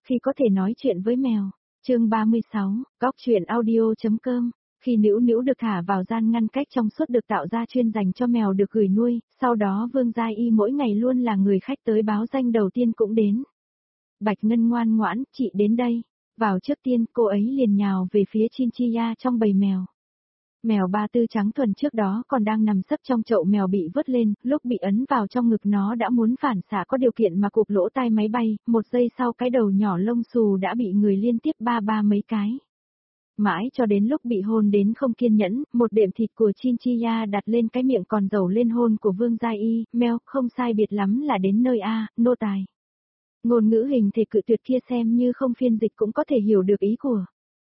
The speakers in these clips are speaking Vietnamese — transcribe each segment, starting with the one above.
Khi có thể nói chuyện với mèo. Chương 36, Góc truyện audio.com. Khi Nữu Nữu được thả vào gian ngăn cách trong suốt được tạo ra chuyên dành cho mèo được gửi nuôi, sau đó Vương Gia Y mỗi ngày luôn là người khách tới báo danh đầu tiên cũng đến. Bạch Ngân ngoan ngoãn, chị đến đây. Vào trước tiên, cô ấy liền nhào về phía Chinchilla trong bầy mèo. Mèo ba tư trắng thuần trước đó còn đang nằm sấp trong chậu mèo bị vớt lên, lúc bị ấn vào trong ngực nó đã muốn phản xạ có điều kiện mà cụp lỗ tai máy bay, một giây sau cái đầu nhỏ lông xù đã bị người liên tiếp ba mấy cái. Mãi cho đến lúc bị hôn đến không kiên nhẫn, một đệm thịt của Chinchilla đặt lên cái miệng còn dầu lên hôn của Vương Gia Y, mèo không sai biệt lắm là đến nơi A, nô tài. Ngôn ngữ hình thể cự tuyệt kia xem như không phiên dịch cũng có thể hiểu được ý của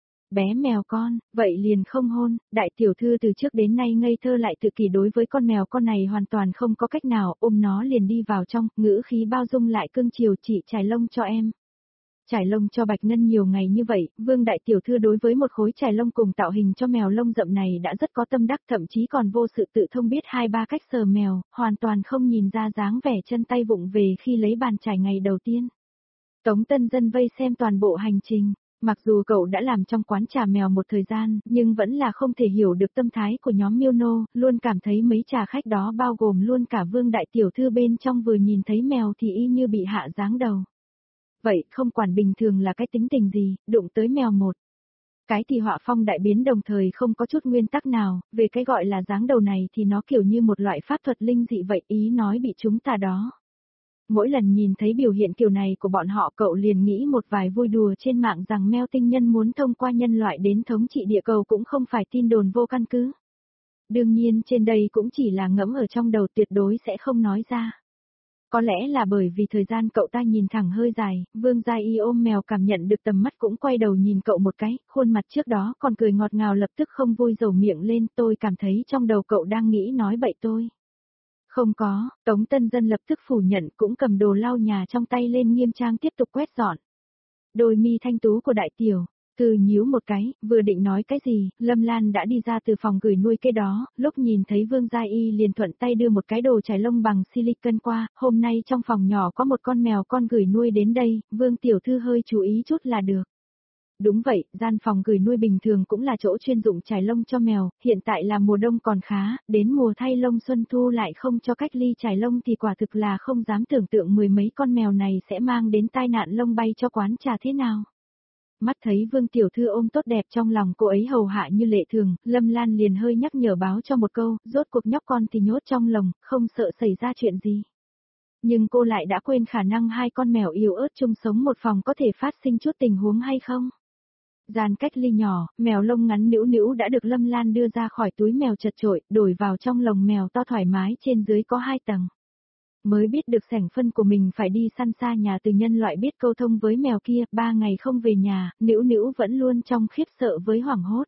bé mèo con, vậy liền không hôn, đại tiểu thư từ trước đến nay ngây thơ lại tự kỷ đối với con mèo con này hoàn toàn không có cách nào, ôm nó liền đi vào trong, ngữ khí bao dung lại cưng chiều, chị trải lông cho em. Trải lông cho Bạch Ngân nhiều ngày như vậy, Vương đại tiểu thư đối với một khối trải lông cùng tạo hình cho mèo lông rậm này đã rất có tâm đắc, thậm chí còn vô sự tự thông biết 2-3 cách sờ mèo, hoàn toàn không nhìn ra dáng vẻ chân tay vụng về khi lấy bàn trải ngày đầu tiên. Tống Tân Dân vây xem toàn bộ hành trình. Mặc dù cậu đã làm trong quán trà mèo một thời gian, nhưng vẫn là không thể hiểu được tâm thái của nhóm Miêu Nô, luôn cảm thấy mấy trà khách đó bao gồm luôn cả Vương đại tiểu thư bên trong vừa nhìn thấy mèo thì y như bị hạ giáng đầu. Vậy không quản bình thường là cái tính tình gì, đụng tới mèo một cái thì họa phong đại biến, đồng thời không có chút nguyên tắc nào, về cái gọi là giáng đầu này thì nó kiểu như một loại pháp thuật linh dị vậy, ý nói bị chúng ta đó. Mỗi lần nhìn thấy biểu hiện kiểu này của bọn họ, cậu liền nghĩ một vài vui đùa trên mạng rằng mèo tinh nhân muốn thông qua nhân loại đến thống trị địa cầu cũng không phải tin đồn vô căn cứ. Đương nhiên trên đây cũng chỉ là ngẫm ở trong đầu, tuyệt đối sẽ không nói ra. Có lẽ là bởi vì thời gian cậu ta nhìn thẳng hơi dài, Vương Gia Y ôm mèo cảm nhận được tầm mắt cũng quay đầu nhìn cậu một cái, khuôn mặt trước đó còn cười ngọt ngào lập tức không vui dầu miệng lên, tôi cảm thấy trong đầu cậu đang nghĩ nói bậy tôi. Không có, Tống Tân Dân lập tức phủ nhận, cũng cầm đồ lau nhà trong tay lên nghiêm trang tiếp tục quét dọn. Đôi mi thanh tú của đại tiểu thư nhíu một cái, vừa định nói cái gì, Lâm Lan đã đi ra từ phòng gửi nuôi cái đó, lúc nhìn thấy Vương Gia Y liền thuận tay đưa một cái đồ trải lông bằng silicon qua, hôm nay trong phòng nhỏ có một con mèo con gửi nuôi đến đây, Vương tiểu thư hơi chú ý chút là được. Đúng vậy, gian phòng gửi nuôi bình thường cũng là chỗ chuyên dụng trải lông cho mèo, hiện tại là mùa đông còn khá, đến mùa thay lông xuân thu lại không cho cách ly trải lông thì quả thực là không dám tưởng tượng mười mấy con mèo này sẽ mang đến tai nạn lông bay cho quán trà thế nào. Mắt thấy Vương tiểu thư ôm tốt đẹp trong lòng cô ấy hầu hạ như lệ thường, Lâm Lan liền hơi nhắc nhở báo cho một câu, rốt cuộc nhóc con thì nhốt trong lồng, không sợ xảy ra chuyện gì. Nhưng cô lại đã quên khả năng hai con mèo yếu ớt chung sống một phòng có thể phát sinh chút tình huống hay không. Gian cách ly nhỏ, mèo lông ngắn Nữu Nữu đã được Lâm Lan đưa ra khỏi túi mèo chật chội, đổi vào trong lồng mèo to thoải mái, trên dưới có 2 tầng. Mới biết được sảnh phân của mình phải đi săn xa nhà từ nhân loại biết câu thông với mèo kia, 3 ngày không về nhà, Nữu Nữu vẫn luôn trong khiếp sợ với hoảng hốt.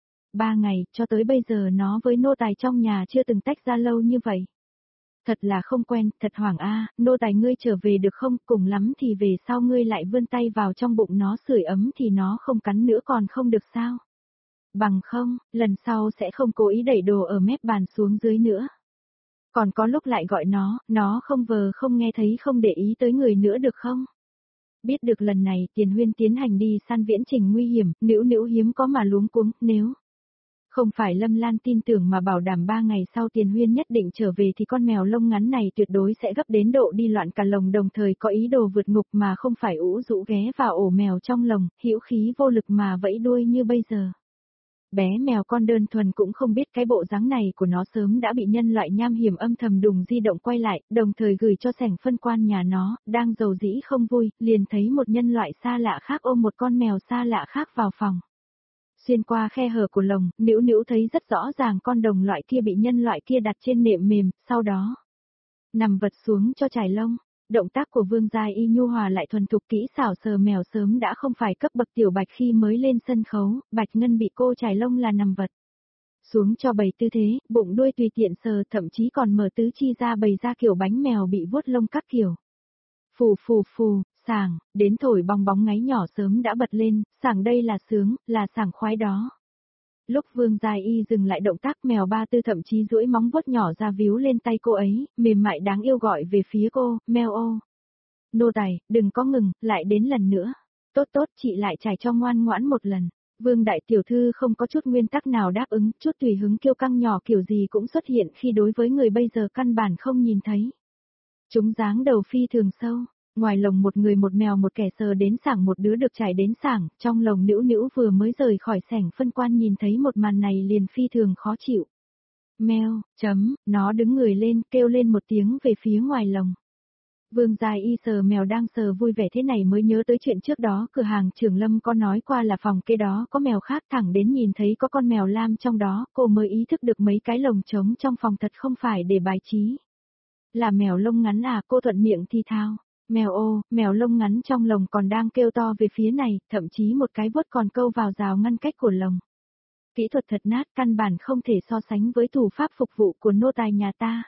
3 ngày, cho tới bây giờ nó với nô tài trong nhà chưa từng tách ra lâu như vậy. Thật là không quen, thật hoảng a, nô tài ngươi trở về được không, cùng lắm thì về sau ngươi lại vươn tay vào trong bụng nó sưởi ấm thì nó không cắn nữa còn không được sao. Bằng không, lần sau sẽ không cố ý đẩy đồ ở mép bàn xuống dưới nữa. Còn có lúc lại gọi nó không vờ không nghe thấy không để ý tới người nữa được không? Biết được lần này Tiền Huyên tiến hành đi săn viễn trình nguy hiểm, Nữu Nữu hiếm có mà luống cuống, nếu không phải Lâm Lan tin tưởng mà bảo đảm 3 ngày sau Tiền Huyên nhất định trở về thì con mèo lông ngắn này tuyệt đối sẽ gấp đến độ đi loạn cả lồng, đồng thời có ý đồ vượt ngục mà không phải ủ rũ ghé vào ổ mèo trong lồng, hữu khí vô lực mà vẫy đuôi như bây giờ. Bé mèo con đơn thuần cũng không biết cái bộ dáng này của nó sớm đã bị nhân loại nham hiểm âm thầm đùng di động quay lại, đồng thời gửi cho sảnh phân quan nhà nó, đang giàu dĩ không vui, liền thấy một nhân loại xa lạ khác ôm một con mèo xa lạ khác vào phòng. Xuyên qua khe hở của lồng, Nữu Nữu thấy rất rõ ràng con đồng loại kia bị nhân loại kia đặt trên nệm mềm, sau đó nằm vật xuống cho trải lông. Động tác của Vương Gia Y nhu hòa lại thuần thục kỹ xảo sờ mèo sớm đã không phải cấp bậc tiểu Bạch khi mới lên sân khấu, Bạch Ngân bị cô trải lông là nằm vật xuống cho bày tư thế, bụng đuôi tùy tiện sờ, thậm chí còn mở tứ chi ra bày ra kiểu bánh mèo bị vuốt lông các kiểu. Phù phù phù, sảng, đến thổi bong bóng ngáy nhỏ sớm đã bật lên, sảng đây là sướng, là sảng khoái đó. Lúc Vương Gia Y dừng lại động tác, mèo ba tư thậm chí duỗi móng vuốt nhỏ ra víu lên tay cô ấy, mềm mại đáng yêu gọi về phía cô, mèo ô. Nô tài, đừng có ngừng, lại đến lần nữa. Tốt tốt, chị lại trải cho ngoan ngoãn một lần. Vương đại tiểu thư không có chút nguyên tắc nào đáp ứng, chút tùy hứng kiêu căng nhỏ kiểu gì cũng xuất hiện khi đối với người bây giờ căn bản không nhìn thấy. Chúng dáng đầu phi thường sâu, ngoài lồng một người một mèo một kẻ sờ đến sảng một đứa được trải đến sảng, trong lồng Nữu Nữu vừa mới rời khỏi sảnh phân quan nhìn thấy một màn này liền phi thường khó chịu. Meo, nó đứng người lên kêu lên một tiếng về phía ngoài lồng. Vương Gia Y sờ mèo đang sờ vui vẻ thế này mới nhớ tới chuyện trước đó cửa hàng Trường Lâm có nói qua là phòng kế đó có mèo khác, thẳng đến nhìn thấy có con mèo lam trong đó, cô mới ý thức được mấy cái lồng trống trong phòng thật không phải để bài trí. Là mèo lông ngắn à, cô thuận miệng thi thao. Mèo lông ngắn trong lồng còn đang kêu to về phía này, thậm chí một cái vuốt còn câu vào rào ngăn cách của lồng. Kỹ thuật thật nát, căn bản không thể so sánh với thủ pháp phục vụ của nô tài nhà ta.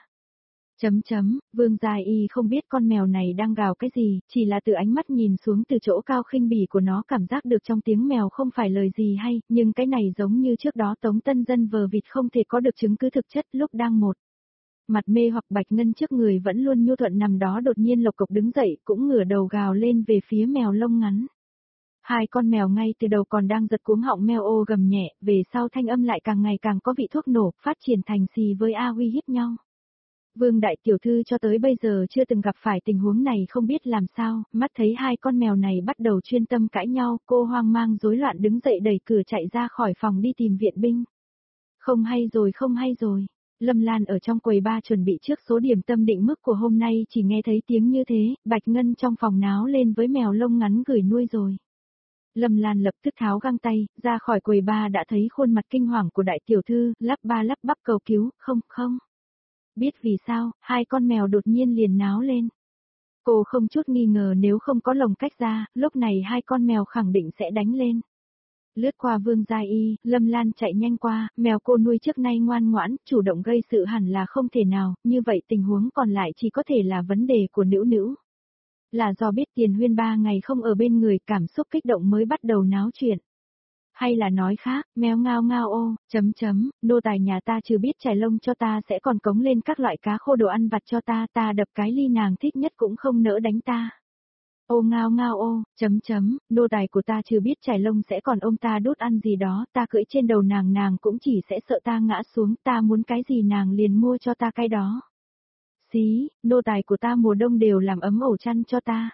Vương Gia Y không biết con mèo này đang gào cái gì, chỉ là từ ánh mắt nhìn xuống từ chỗ cao khinh bỉ của nó cảm giác được trong tiếng mèo không phải lời gì hay, nhưng cái này giống như trước đó Tống Tân Dân vờ vịt không thể có được chứng cứ thực chất lúc đang một. Mặt mê hoặc Bạch Ngân trước người vẫn luôn nhu thuận nằm đó đột nhiên lộc cộc đứng dậy cũng ngửa đầu gào lên về phía mèo lông ngắn. Hai con mèo ngay từ đầu còn đang giật cuống họng meo ô gầm nhẹ, về sau thanh âm lại càng ngày càng có vị thuốc nổ, phát triển thành xì với A uy hiếp nhau. Vương đại tiểu thư cho tới bây giờ chưa từng gặp phải tình huống này không biết làm sao, mắt thấy hai con mèo này bắt đầu chuyên tâm cãi nhau, cô hoang mang rối loạn đứng dậy đẩy cửa chạy ra khỏi phòng đi tìm viện binh. Không hay rồi. Lâm Lan ở trong quầy ba chuẩn bị trước số điểm tâm định mức của hôm nay chỉ nghe thấy tiếng như thế, Bạch Ngân trong phòng náo lên với mèo lông ngắn gửi nuôi rồi. Lâm Lan lập tức tháo găng tay, ra khỏi quầy ba đã thấy khuôn mặt kinh hoàng của đại tiểu thư, lắp ba lắp bắp cầu cứu, không. Biết vì sao, hai con mèo đột nhiên liền náo lên. Cô không chút nghi ngờ nếu không có lồng cách ra, lúc này hai con mèo khẳng định sẽ đánh lên. Lướt qua Vương Gia Y, Lâm Lan chạy nhanh qua, mèo cô nuôi trước nay ngoan ngoãn, chủ động gây sự hẳn là không thể nào, như vậy tình huống còn lại chỉ có thể là vấn đề của Nữu Nữu. Là do biết Tiền Huyên 3 ngày không ở bên người, cảm xúc kích động mới bắt đầu náo chuyện. Hay là nói khác, mèo ngao ngao ô, nô tài nhà ta chưa biết trải lông cho ta sẽ còn cống lên các loại cá khô đồ ăn vặt cho ta đập cái ly nàng thích nhất cũng không nỡ đánh ta. Ô ngao ngao ô, nô tài của ta chưa biết trải lông sẽ còn ôm ta đút ăn gì đó, ta cưỡi trên đầu nàng cũng chỉ sẽ sợ ta ngã xuống, ta muốn cái gì nàng liền mua cho ta cái đó. Xí, nô tài của ta mùa đông đều làm ấm ổ chăn cho ta.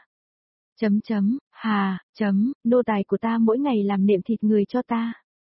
Nô tài của ta mỗi ngày làm nệm thịt người cho ta.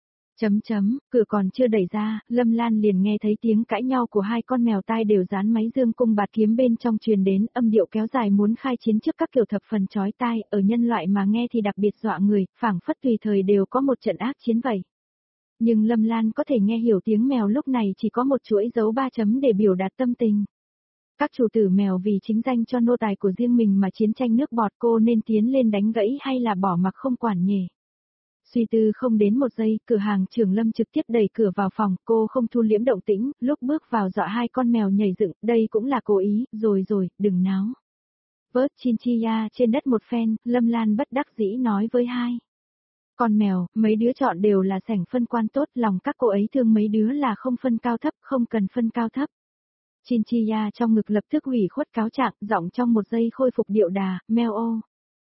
Cửa còn chưa đẩy ra, Lâm Lan liền nghe thấy tiếng cãi nhau của hai con mèo tai đều dán máy dương cung bạt kiếm bên trong truyền đến, âm điệu kéo dài muốn khai chiến trước các kiểu thập phần chói tai, ở nhân loại mà nghe thì đặc biệt dọa người, phảng phất tùy thời đều có một trận ác chiến vậy. Nhưng Lâm Lan có thể nghe hiểu tiếng mèo lúc này chỉ có một chuỗi dấu 3 chấm để biểu đạt tâm tình. Các chủ tử mèo vì chính danh cho nô tài của riêng mình mà chiến tranh nước bọt, cô nên tiến lên đánh gãy hay là bỏ mặc không quản nhỉ? Suy tư không đến một giây, cửa hàng Trường Lâm trực tiếp đẩy cửa vào phòng, cô không thu liễm động tĩnh, lúc bước vào dọa hai con mèo nhảy dựng, đây cũng là cố ý, rồi, đừng náo. Vớt Chinchilla trên đất một phen, Lâm Lan bất đắc dĩ nói với hai con mèo, mấy đứa chọn đều là sảnh phân quan tốt, lòng các cô ấy thương mấy đứa là không phân cao thấp, không cần phân cao thấp. Chinchilla trong ngực lập tức hủy khuất cáo trạng, giọng trong một giây khôi phục điệu đà, meo ô.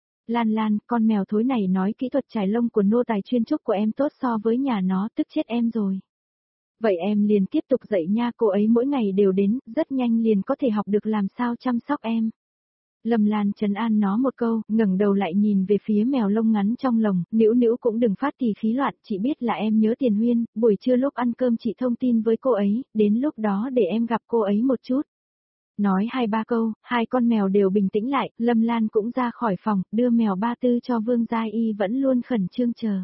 Lan, con mèo thối này nói kỹ thuật trải lông của nô tài chuyên trúc của em tốt so với nhà nó, tức chết em rồi. Vậy em liền tiếp tục dạy nha, cô ấy mỗi ngày đều đến, rất nhanh liền có thể học được làm sao chăm sóc em. Lâm Lan trấn an nó một câu, ngẩng đầu lại nhìn về phía mèo lông ngắn trong lồng, Nữu cũng đừng phát thì khí loạn, chị biết là em nhớ Tiền Huyên, buổi trưa lúc ăn cơm chị thông tin với cô ấy, đến lúc đó để em gặp cô ấy một chút. Nói 2-3 câu, hai con mèo đều bình tĩnh lại, Lâm Lan cũng ra khỏi phòng, đưa mèo ba tư cho Vương Gia Y vẫn luôn khẩn trương chờ.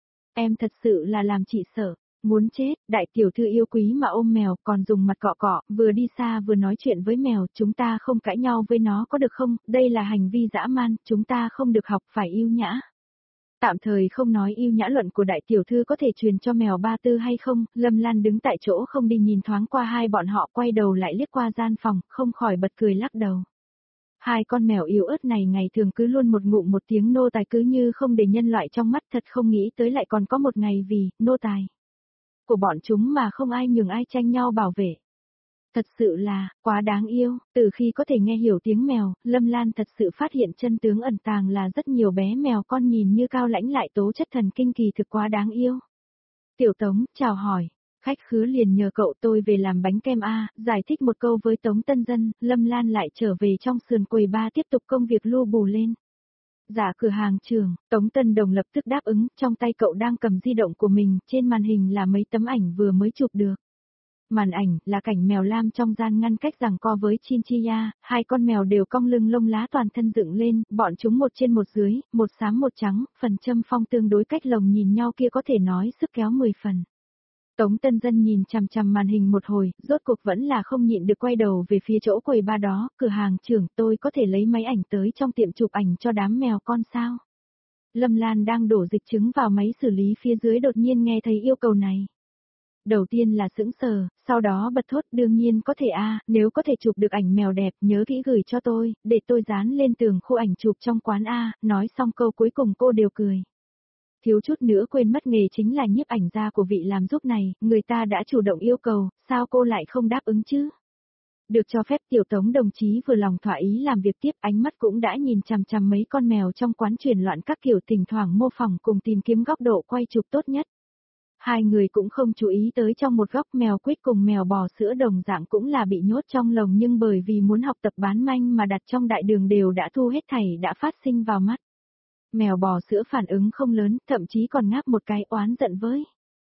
Em thật sự là làm chị sợ, muốn chết, đại tiểu thư yêu quý mà ôm mèo, còn dùng mặt cọ cọ, vừa đi xa vừa nói chuyện với mèo, chúng ta không cãi nhau với nó có được không, đây là hành vi dã man, chúng ta không được học phải yêu nhã. Tạm thời không nói yêu nhã luận của đại tiểu thư có thể truyền cho mèo ba tư hay không, Lâm Lan đứng tại chỗ không đi nhìn thoáng qua hai bọn họ quay đầu lại liếc qua gian phòng, không khỏi bật cười lắc đầu. Hai con mèo yếu ớt này ngày thường cứ luôn một ngụm một tiếng nô tài cứ như không để nhân loại trong mắt, thật không nghĩ tới lại còn có một ngày vì nô tài của bọn chúng mà không ai nhường ai tranh nhau bảo vệ. Thật sự là, quá đáng yêu, từ khi có thể nghe hiểu tiếng mèo, Lâm Lan thật sự phát hiện chân tướng ẩn tàng là rất nhiều bé mèo con nhìn như cao lãnh lại tố chất thần kinh kỳ thực quá đáng yêu. Tiểu Tống, chào hỏi. Khách khứa liền nhờ cậu tôi về làm bánh kem A, giải thích một câu với Tống Tân Dân, Lâm Lan lại trở về trong sườn quầy ba tiếp tục công việc lu bù lên. Dạ cửa hàng trưởng, Tống Tân Đồng lập tức đáp ứng, trong tay cậu đang cầm di động của mình, trên màn hình là mấy tấm ảnh vừa mới chụp được. Màn ảnh là cảnh mèo lam trong gian ngăn cách giằng co với Chinchilla, hai con mèo đều cong lưng lông lá toàn thân dựng lên, bọn chúng một trên một dưới, một xám một trắng, phần châm phong tương đối cách lồng nhìn nhau kia có thể nói sức kéo 10 phần. Tống Tân Dân nhìn chằm chằm màn hình một hồi, rốt cuộc vẫn là không nhịn được quay đầu về phía chỗ quầy ba đó, cửa hàng trưởng tôi có thể lấy máy ảnh tới trong tiệm chụp ảnh cho đám mèo con sao. Lâm Lan đang đổ dịch trứng vào máy xử lý phía dưới đột nhiên nghe thấy yêu cầu này. Đầu tiên là sững sờ, sau đó bật thốt đương nhiên có thể nếu có thể chụp được ảnh mèo đẹp nhớ kỹ gửi cho tôi, để tôi dán lên tường khu ảnh chụp trong quán nói xong câu cuối cùng cô đều cười. Thiếu chút nữa quên mất nghề chính là nhiếp ảnh gia của vị làm giúp này, người ta đã chủ động yêu cầu, sao cô lại không đáp ứng chứ? Được cho phép Tiểu Tống đồng chí vừa lòng thỏa ý làm việc tiếp, ánh mắt cũng đã nhìn chằm chằm mấy con mèo trong quán chuyển loạn các kiểu, thỉnh thoảng mô phỏng cùng tìm kiếm góc độ quay chụp tốt nhất. Hai người cũng không chú ý tới trong một góc mèo quýt cùng mèo bò sữa đồng dạng cũng là bị nhốt trong lồng nhưng bởi vì muốn học tập bán manh mà đặt trong đại đường đều đã thu hết thảy đã phát sinh vào mắt. Mèo bò sữa phản ứng không lớn, thậm chí còn ngáp một cái oán giận với.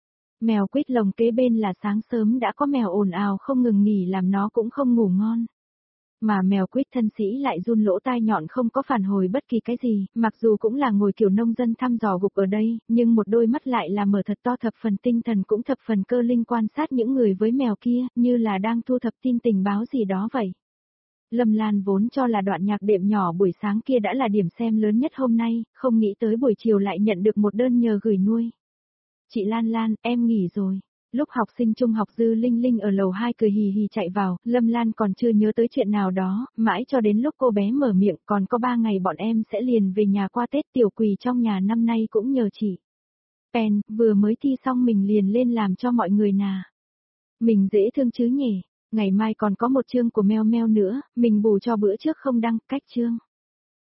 Mèo quýt lồng kế bên là sáng sớm đã có mèo ồn ào không ngừng nghỉ làm nó cũng không ngủ ngon. Mà mèo quýt thân sĩ lại run lỗ tai nhọn không có phản hồi bất kỳ cái gì, mặc dù cũng là ngồi kiểu nông dân thăm dò gục ở đây, nhưng một đôi mắt lại là mở thật to, thập phần tinh thần cũng thập phần cơ linh quan sát những người với mèo kia, như là đang thu thập tin tình báo gì đó vậy. Lâm Lan vốn cho là đoạn nhạc đệm nhỏ buổi sáng kia đã là điểm xem lớn nhất hôm nay, không nghĩ tới buổi chiều lại nhận được một đơn nhờ gửi nuôi. Chị Lan Lan, em nghỉ rồi. Lúc học sinh trung học Dư Linh Linh ở lầu 2 cười hì hì chạy vào, Lâm Lan còn chưa nhớ tới chuyện nào đó, mãi cho đến lúc cô bé mở miệng, còn có 3 ngày bọn em sẽ liền về nhà qua Tết, Tiểu Quỳ trong nhà năm nay cũng nhờ chị. Pen, vừa mới thi xong mình liền lên làm cho mọi người nà. Mình dễ thương chứ nhỉ, ngày mai còn có một chương của Meo Meo nữa, mình bù cho bữa trước không đăng, cách chương.